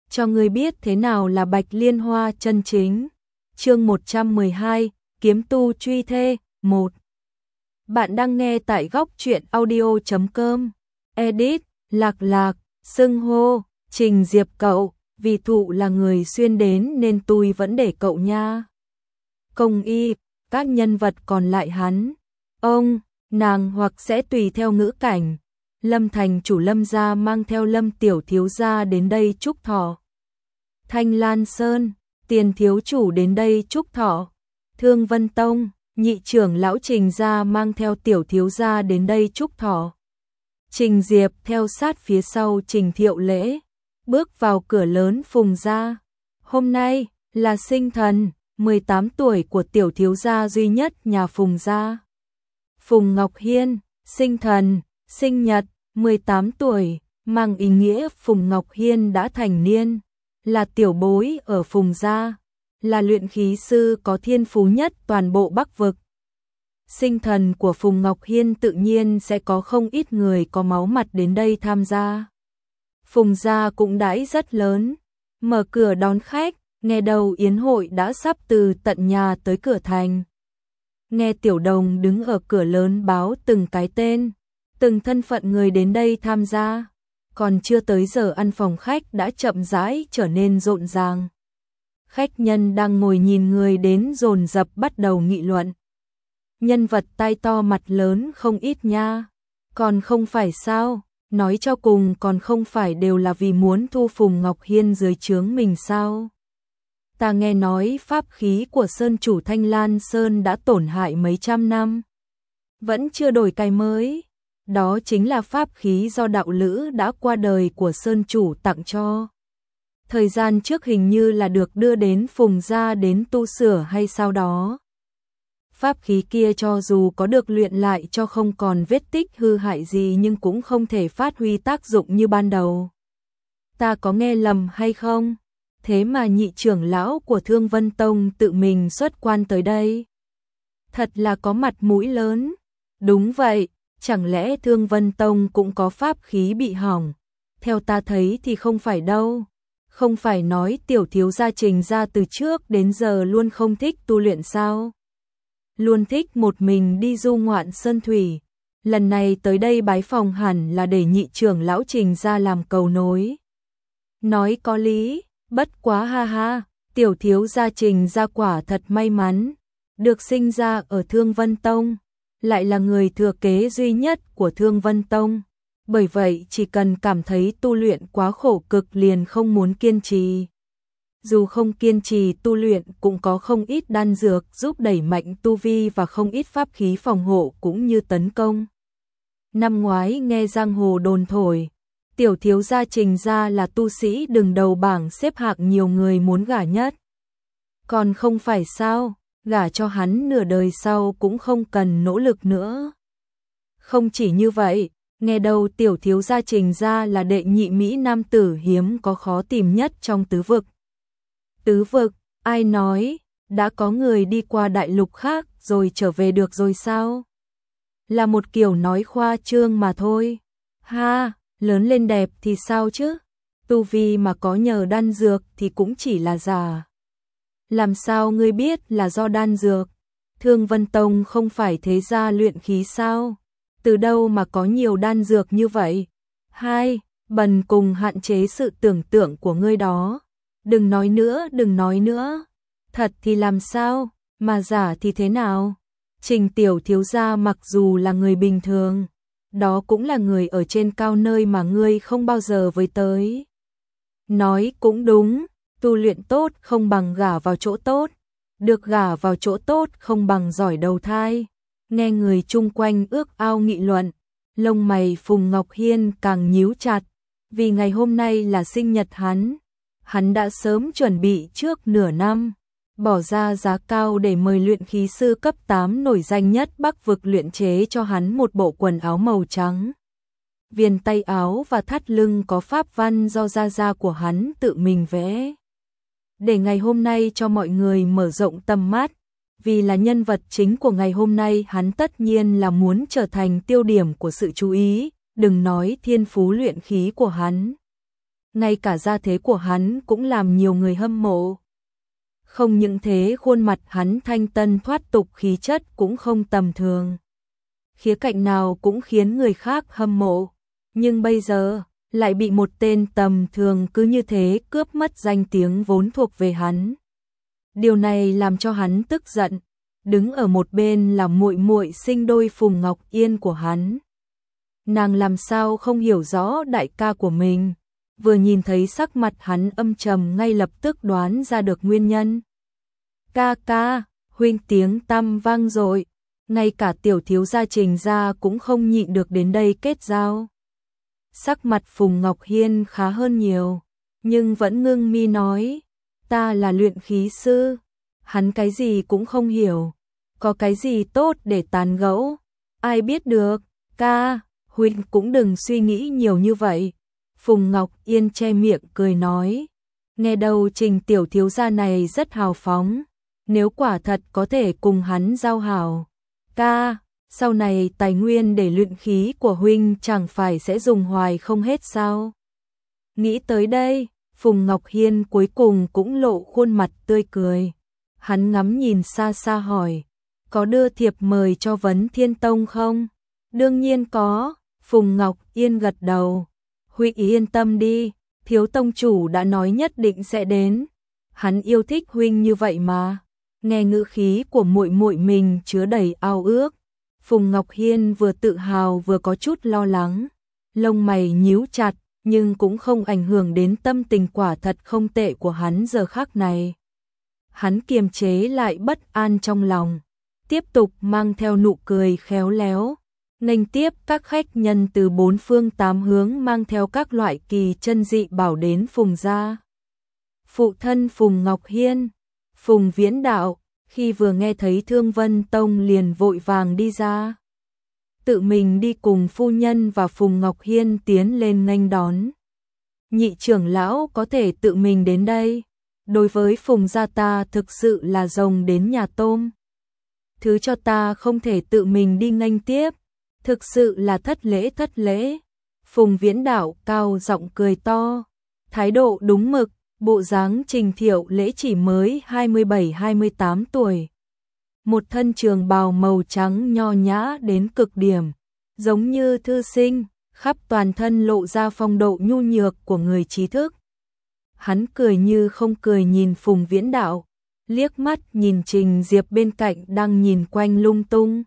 cho ngươi biết thế nào là Bạch Liên Hoa chân chính. Chương 112, Kiếm tu truy thê, 1. Bạn đang nghe tại góc truyện audio.com. Edit, Lạc Lạc, xưng hô, Trình Diệp cậu, vì thụ là người xuyên đến nên tôi vẫn để cậu nha. Công y, các nhân vật còn lại hắn, ông, nàng hoặc sẽ tùy theo ngữ cảnh. Lâm thành chủ Lâm gia mang theo Lâm tiểu thiếu gia đến đây chúc thọ. Thanh Lan Sơn, Tiền thiếu chủ đến đây chúc thọ. Thương Vân Tông, nhị trưởng lão Trình gia mang theo tiểu thiếu gia đến đây chúc thọ. Trình Diệp theo sát phía sau Trình Thiệu Lễ, bước vào cửa lớn Phùng gia. Hôm nay là sinh thần 18 tuổi của tiểu thiếu gia duy nhất nhà Phùng gia. Phùng Ngọc Hiên, sinh thần, sinh nhật 18 tuổi, mang ý nghĩa Phùng Ngọc Hiên đã thành niên, là tiểu bối ở Phùng gia, là luyện khí sư có thiên phú nhất toàn bộ Bắc vực. Sinh thần của Phùng Ngọc Hiên tự nhiên sẽ có không ít người có máu mặt đến đây tham gia. Phùng gia cũng đãi rất lớn, mở cửa đón khách, nghe đầu yến hội đã sắp từ tận nhà tới cửa thành. Nghe Tiểu Đồng đứng ở cửa lớn báo từng cái tên, từng thân phận người đến đây tham gia, còn chưa tới giờ ăn phòng khách đã chậm rãi trở nên rộn ràng. Khách nhân đang ngồi nhìn người đến dồn dập bắt đầu nghị luận. Nhân vật tai to mặt lớn không ít nha, còn không phải sao, nói cho cùng còn không phải đều là vì muốn thu Phùng Ngọc Hiên dưới trướng mình sao. Ta nghe nói pháp khí của Sơn chủ Thanh Lan Sơn đã tổn hại mấy trăm năm, vẫn chưa đổi cái mới. Đó chính là pháp khí do đạo lữ đã qua đời của Sơn chủ tặng cho. Thời gian trước hình như là được đưa đến Phùng gia đến tu sửa hay sao đó. Pháp khí kia cho dù có được luyện lại cho không còn vết tích hư hại gì nhưng cũng không thể phát huy tác dụng như ban đầu. Ta có nghe lầm hay không? Thế mà nhị trưởng lão của Thương Vân Tông tự mình xuất quan tới đây. Thật là có mặt mũi lớn. Đúng vậy, chẳng lẽ Thương Vân Tông cũng có pháp khí bị hỏng? Theo ta thấy thì không phải đâu. Không phải nói tiểu thiếu gia Trình gia từ trước đến giờ luôn không thích tu luyện sao? Luôn thích một mình đi du ngoạn sơn thủy. Lần này tới đây bái phòng hẳn là để nhị trưởng lão Trình gia làm cầu nối. Nói có lý, bất quá ha ha, tiểu thiếu gia Trình gia quả thật may mắn, được sinh ra ở Thương Vân Tông, lại là người thừa kế duy nhất của Thương Vân Tông. Bởi vậy chỉ cần cảm thấy tu luyện quá khổ cực liền không muốn kiên trì. Dù không kiên trì tu luyện cũng có không ít đan dược giúp đẩy mạnh tu vi và không ít pháp khí phòng hộ cũng như tấn công. Năm ngoái nghe giang hồ đồn thổi, tiểu thiếu gia Trình gia là tu sĩ đứng đầu bảng xếp hạng nhiều người muốn gả nhất. Còn không phải sao, gả cho hắn nửa đời sau cũng không cần nỗ lực nữa. Không chỉ như vậy, nghe đầu tiểu thiếu gia Trình gia là đệ nhị mỹ nam tử hiếm có khó tìm nhất trong tứ vực. Tứ vực, ai nói, đã có người đi qua đại lục khác rồi trở về được rồi sao? Là một kiểu nói khoa trương mà thôi. Ha, lớn lên đẹp thì sao chứ? Tu vi mà có nhờ đan dược thì cũng chỉ là giả. Làm sao ngươi biết là do đan dược? Thương Vân Tông không phải thế gia luyện khí sao? Từ đâu mà có nhiều đan dược như vậy? Hai, bần cùng hạn chế sự tưởng tượng của ngươi đó. Đừng nói nữa, đừng nói nữa. Thật thì làm sao, mà giả thì thế nào? Trình tiểu thiếu gia mặc dù là người bình thường, đó cũng là người ở trên cao nơi mà ngươi không bao giờ với tới. Nói cũng đúng, tu luyện tốt không bằng gả vào chỗ tốt, được gả vào chỗ tốt không bằng giỏi đầu thai. Nghe người chung quanh ước ao nghị luận, lông mày Phùng Ngọc Hiên càng nhíu chặt, vì ngày hôm nay là sinh nhật hắn đã sớm chuẩn bị trước nửa năm, bỏ ra giá cao để mời luyện khí sư cấp 8 nổi danh nhất Bắc vực luyện chế cho hắn một bộ quần áo màu trắng. Viền tay áo và thắt lưng có pháp văn do gia gia của hắn tự mình vẽ. Để ngày hôm nay cho mọi người mở rộng tầm mắt, vì là nhân vật chính của ngày hôm nay hắn tất nhiên là muốn trở thành tiêu điểm của sự chú ý, đừng nói thiên phú luyện khí của hắn. ngay cả gia thế của hắn cũng làm nhiều người hâm mộ. Không những thế, khuôn mặt hắn thanh tân thoát tục, khí chất cũng không tầm thường. Khía cạnh nào cũng khiến người khác hâm mộ. Nhưng bây giờ, lại bị một tên tầm thường cứ như thế cướp mất danh tiếng vốn thuộc về hắn. Điều này làm cho hắn tức giận. Đứng ở một bên là muội muội sinh đôi Phùng Ngọc Yên của hắn. Nàng làm sao không hiểu rõ đại ca của mình, vừa nhìn thấy sắc mặt hắn âm trầm ngay lập tức đoán ra được nguyên nhân. Ca ca, huynh, tiếng tăm vang dội, ngay cả tiểu thiếu gia Trình gia cũng không nhịn được đến đây kết giao. Sắc mặt Phùng Ngọc Hiên khá hơn nhiều, nhưng vẫn ngưng mi nói, ta là luyện khí sư. Hắn cái gì cũng không hiểu, có cái gì tốt để tán gẫu, ai biết được. Ca, huynh cũng đừng suy nghĩ nhiều như vậy. Phùng Ngọc Yên che miệng cười nói, nghe đầu Trình tiểu thiếu gia này rất hào phóng, nếu quả thật có thể cùng hắn giao hảo, ca, sau này tài nguyên để luyện khí của huynh chẳng phải sẽ dùng hoài không hết sao? Nghĩ tới đây, Phùng Ngọc Hiên cuối cùng cũng lộ khuôn mặt tươi cười. Hắn ngắm nhìn xa xa hỏi, có đưa thiệp mời cho Vấn Thiên Tông không? Đương nhiên có. Phùng Ngọc Yên gật đầu. Huynh yên tâm đi, thiếu tông chủ đã nói nhất định sẽ đến. Hắn yêu thích huynh như vậy mà. Nghe ngữ khí của muội muội mình chứa đầy ao ước, Phùng Ngọc Hiên vừa tự hào vừa có chút lo lắng. Lông mày nhíu chặt, nhưng cũng không ảnh hưởng đến tâm tình quả thật không tệ của hắn giờ khắc này. Hắn kiềm chế lại bất an trong lòng, tiếp tục mang theo nụ cười khéo léo, nghênh tiếp các khách nhân từ bốn phương tám hướng mang theo các loại kỳ chân dị bảo đến Phùng gia. Phụ thân Phùng Ngọc Hiên, Phùng Viễn Đạo, khi vừa nghe thấy Thương Vân Tông liền vội vàng đi ra. Tự mình đi cùng phu nhân và Phùng Ngọc Hiên tiến lên nghênh đón. Nhị trưởng lão có thể tự mình đến đây, đối với Phùng gia ta thực sự là rồng đến nhà tôm. Thứ cho ta không thể tự mình đi nghênh tiếp, thực sự là thất lễ. Phùng Viễn Đạo cao giọng cười to, thái độ đúng mực, bộ dáng Trình Thiệu Lễ chỉ mới 27-28 tuổi. Một thân trường bào màu trắng nho nhã đến cực điểm, giống như thư sinh, khắp toàn thân lộ ra phong độ nhu nhược của người trí thức. Hắn cười như không cười nhìn Phùng Viễn Đạo, liếc mắt nhìn Trình Diệp bên cạnh đang nhìn quanh lung tung.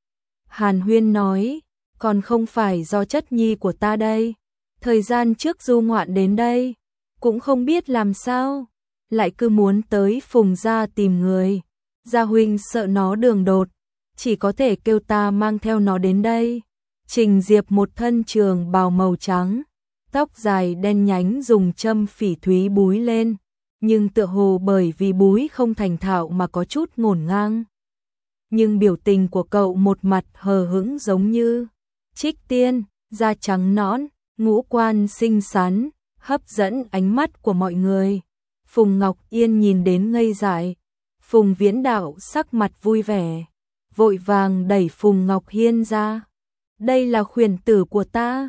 Hàn huyên nói, còn không phải do chất nhi của ta đây, thời gian trước du ngoạn đến đây, cũng không biết làm sao, lại cứ muốn tới Phùng gia tìm người. Gia huynh sợ nó đường đột, chỉ có thể kêu ta mang theo nó đến đây. Trình Diệp một thân trường bào màu trắng, tóc dài đen nhánh dùng châm phỉ thúy búi lên, nhưng tựa hồ bởi vì búi không thành thạo mà có chút ngổn ngang. Nhưng biểu tình của cậu một mặt hờ hững giống như trích tiên, da trắng nõn, ngũ quan xinh xắn, hấp dẫn ánh mắt của mọi người. Phùng Ngọc Yên nhìn đến ngây dại. Phùng Viễn Đạo sắc mặt vui vẻ, vội vàng đẩy Phùng Ngọc Hiên ra. Đây là khuyển tử của ta.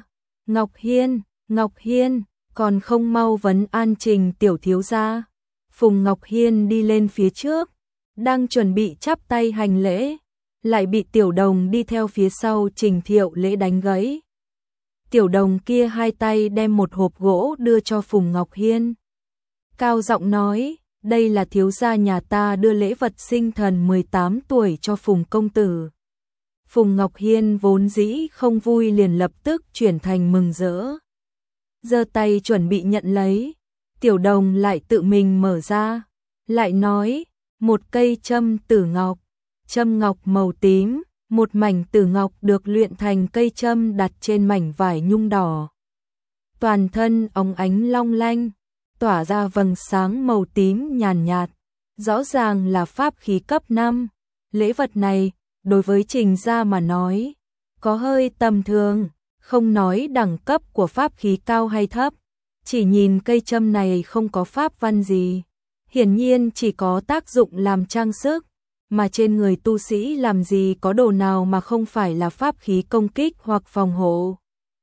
Ngọc Hiên, còn không mau vấn an Trình tiểu thiếu gia. Phùng Ngọc Hiên đi lên phía trước, đang chuẩn bị chắp tay hành lễ, lại bị Tiểu Đồng đi theo phía sau Trình Thiệu Lễ đánh gãy. Tiểu Đồng kia hai tay đem một hộp gỗ đưa cho Phùng Ngọc Hiên. Cao giọng nói, đây là thiếu gia nhà ta đưa lễ vật sinh thần 18 tuổi cho Phùng công tử. Phùng Ngọc Hiên vốn dĩ không vui liền lập tức chuyển thành mừng rỡ. Giơ tay chuẩn bị nhận lấy, Tiểu Đồng lại tự mình mở ra, lại nói, một cây châm tử ngọc, châm ngọc màu tím, một mảnh tử ngọc được luyện thành cây châm đặt trên mảnh vải nhung đỏ. Toàn thân óng ánh long lanh, tỏa ra vầng sáng màu tím nhàn nhạt, rõ ràng là pháp khí cấp 5. Lễ vật này, đối với Trình gia mà nói, có hơi tầm thường, không nói đẳng cấp của pháp khí cao hay thấp, chỉ nhìn cây châm này không có pháp văn gì, hiển nhiên chỉ có tác dụng làm trang sức, mà trên người tu sĩ làm gì có đồ nào mà không phải là pháp khí công kích hoặc phòng hộ.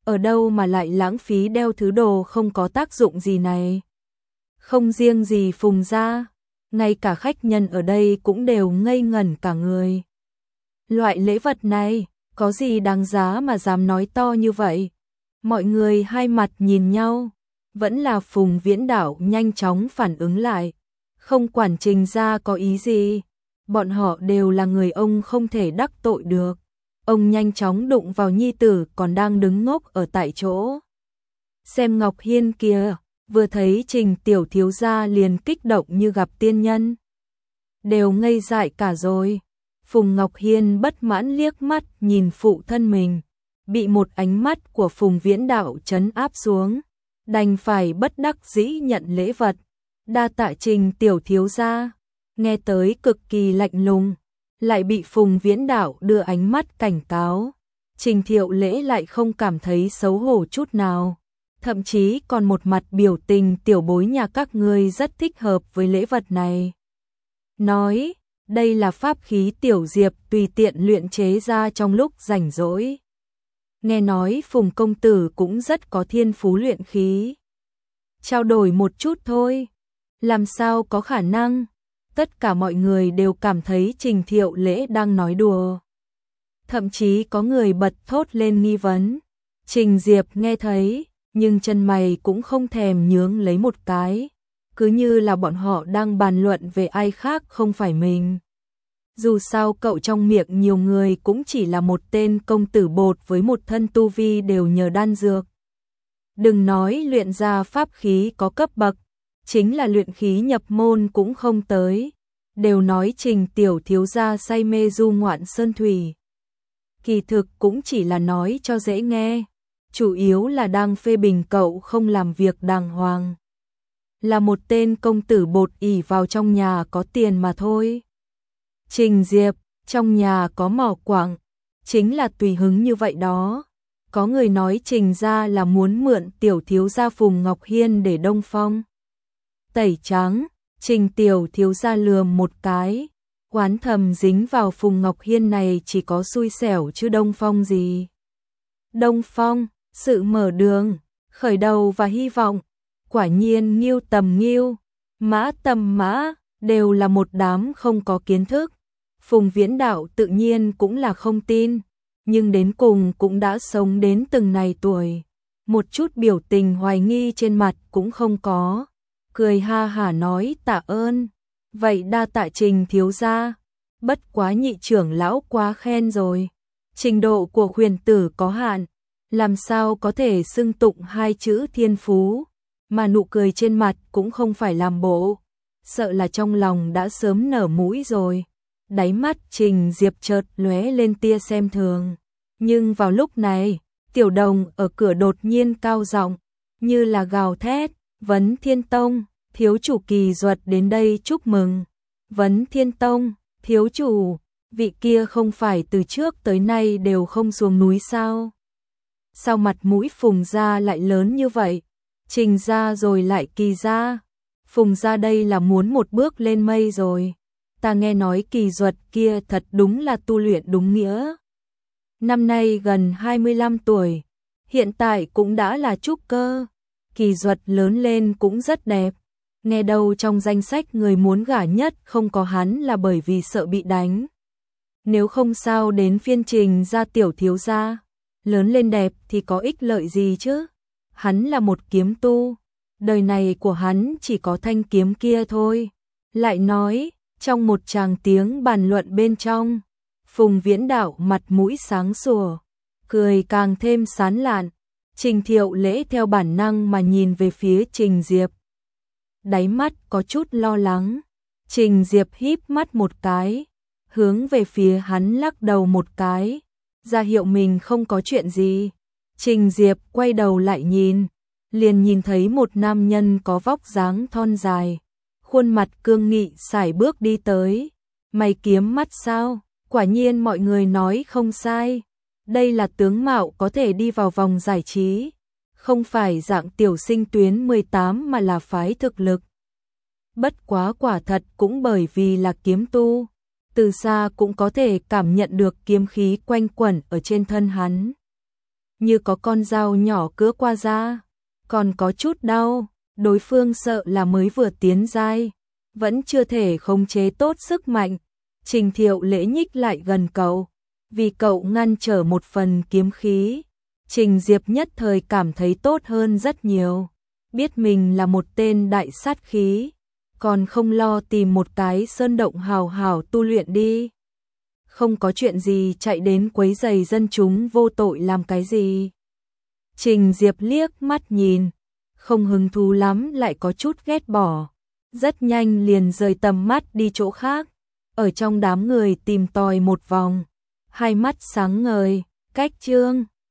ở đâu mà lại lãng phí đeo thứ đồ không có tác dụng gì này. Không riêng gì Phùng gia, ngay cả khách nhân ở đây cũng đều ngây ngẩn cả người. Loại lễ vật này, có gì đáng giá mà dám nói to như vậy? Mọi người hai mặt nhìn nhau, vẫn là Phùng Viễn Đạo nhanh chóng phản ứng lại. Không quản Trình gia có ý gì, bọn họ đều là người ông không thể đắc tội được. Ông nhanh chóng đụng vào nhi tử còn đang đứng ngốc ở tại chỗ. Xem Ngọc Hiên kìa, vừa thấy Trình tiểu thiếu gia liền kích động như gặp tiên nhân. Đều ngây dại cả rồi. Phùng Ngọc Hiên bất mãn liếc mắt nhìn phụ thân mình, bị một ánh mắt của Phùng Viễn Đạo trấn áp xuống, đành phải bất đắc dĩ nhận lễ vật. Đa tạ Trình tiểu thiếu gia. Nghe tới cực kỳ lạnh lùng, lại bị Phùng Viễn Đạo đưa ánh mắt cảnh cáo. Trình Thiệu Lễ lại không cảm thấy xấu hổ chút nào, thậm chí còn một mặt biểu tình tiểu bối nhà các ngươi rất thích hợp với lễ vật này. Nói, đây là pháp khí Tiểu Diệp tùy tiện luyện chế ra trong lúc rảnh rỗi. Nghe nói Phùng công tử cũng rất có thiên phú luyện khí. Trao đổi một chút thôi, làm sao có khả năng? Tất cả mọi người đều cảm thấy Trình Thiệu Lễ đang nói đùa. Thậm chí có người bật thốt lên nghi vấn. Trình Diệp nghe thấy, nhưng chân mày cũng không thèm nhướng lấy một cái. Cứ như là bọn họ đang bàn luận về ai khác không phải mình. Dù sao cậu trong miệng nhiều người cũng chỉ là một tên công tử bột với một thân tu vi đều nhờ đan dược. Đừng nói luyện ra pháp khí có cấp bậc, chính là luyện khí nhập môn cũng không tới. Đều nói Trình tiểu thiếu gia say mê du ngoạn sơn thủy. Kỳ thực cũng chỉ là nói cho dễ nghe, chủ yếu là đang phê bình cậu không làm việc đàng hoàng. Là một tên công tử bột ỷ vào trong nhà có tiền mà thôi. Trình Diệp, trong nhà có mỏ quặng, chính là tùy hứng như vậy đó. Có người nói Trình gia là muốn mượn tiểu thiếu gia Phùng Ngọc Hiên để đông phong tẩy trắng. Trình tiểu thiếu gia lườm một cái, oán thầm dính vào Phùng Ngọc Hiên này chỉ có xui xẻo chứ đông phong gì. Đông phong, sự mở đường, khởi đầu và hy vọng. Quả nhiên Ngưu tầm Ngưu, Mã tầm Mã, đều là một đám không có kiến thức. Phùng Viễn Đạo tự nhiên cũng là không tin, nhưng đến cùng cũng đã sống đến từng này tuổi. Một chút biểu tình hoài nghi trên mặt cũng không có. Cười ha hả nói tạ ơn. Vậy đa tạ Trình thiếu gia. Bất quá nhị trưởng lão quá khen rồi. Trình độ của huyền tử có hạn, làm sao có thể xưng tụng hai chữ thiên phú. Mà nụ cười trên mặt cũng không phải làm bộ, sợ là trong lòng đã sớm nở mũi rồi. Đáy mắt Trình Diệp chợt lóe lên tia xem thường. Nhưng vào lúc này, Tiểu Đồng ở cửa đột nhiên cao giọng, như là gào thét, Vấn Thiên Tông, thiếu chủ Kỳ Duật đến đây chúc mừng. Vấn Thiên Tông, thiếu chủ, vị kia không phải từ trước tới nay đều không xuống núi sao? Sao mặt mũi Phùng gia lại lớn như vậy? Trình gia rồi lại Kỳ gia. Phùng gia đây là muốn một bước lên mây rồi. Ta nghe nói Kỳ Duật kia thật đúng là tu luyện đúng nghĩa. Năm nay gần 25 tuổi, hiện tại cũng đã là trúc cơ. Kỳ Duật lớn lên cũng rất đẹp. Nghe đâu trong danh sách người muốn gả nhất không có hắn là bởi vì sợ bị đánh. Nếu không sao đến phiên Trình gia tiểu thiếu gia. Lớn lên đẹp thì có ích lợi gì chứ? Hắn là một kiếm tu, đời này của hắn chỉ có thanh kiếm kia thôi. Lại nói, trong một tràng tiếng bàn luận bên trong, Phùng Viễn Đạo mặt mũi sáng sủa, cười càng thêm sán lạn. Trình Thiệu Lễ theo bản năng mà nhìn về phía Trình Diệp. Đáy mắt có chút lo lắng. Trình Diệp híp mắt một cái, hướng về phía hắn lắc đầu một cái, ra hiệu mình không có chuyện gì. Trình Diệp quay đầu lại nhìn, liền nhìn thấy một nam nhân có vóc dáng thon dài, khuôn mặt cương nghị sải bước đi tới. Mày kiếm mắt sao? Quả nhiên mọi người nói không sai. Đây là tướng mạo có thể đi vào vòng giải trí, không phải dạng tiểu sinh tuyến 18 mà là phái thực lực. Bất quá quả thật cũng bởi vì là kiếm tu, từ xa cũng có thể cảm nhận được kiếm khí quanh quẩn ở trên thân hắn. như có con dao nhỏ cứa qua da, còn có chút đau, đối phương sợ là mới vừa tiến giai, vẫn chưa thể khống chế tốt sức mạnh. Trình Thiệu Lễ nhích lại gần cậu, vì cậu ngăn trở một phần kiếm khí. Trình Diệp nhất thời cảm thấy tốt hơn rất nhiều, biết mình là một tên đại sát khí, còn không lo tìm một cái sơn động hào hào tu luyện đi. Không có chuyện gì chạy đến quấy rầy dân chúng vô tội làm cái gì. Trình Diệp liếc mắt nhìn, không hứng thú lắm lại có chút ghét bỏ, rất nhanh liền rời tầm mắt đi chỗ khác, ở trong đám người tìm tòi một vòng, hai mắt sáng ngời, cách chương